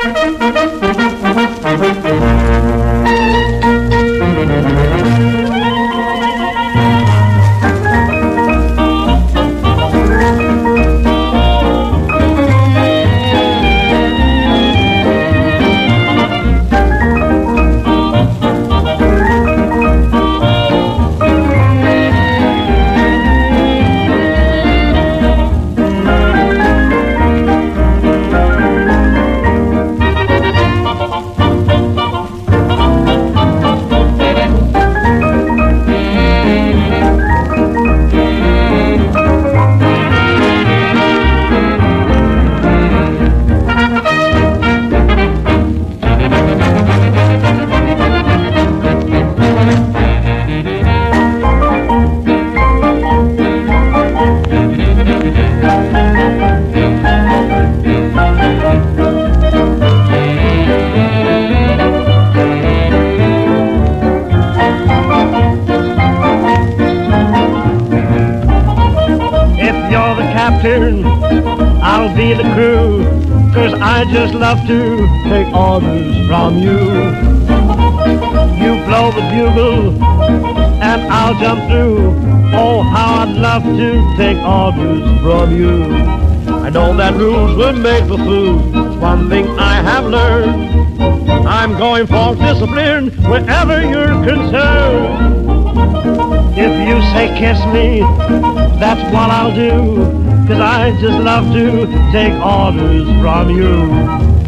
Captain, I'll be the crew, 'cause I just love to take orders from you. You blow the bugle and I'll jump through. Oh, how I'd love to take orders from you. I know that rules would make the fool. One thing I have learned, I'm going for discipline wherever you're concerned. If you say kiss me, that's what I'll do, 'cause I just love to take orders from you.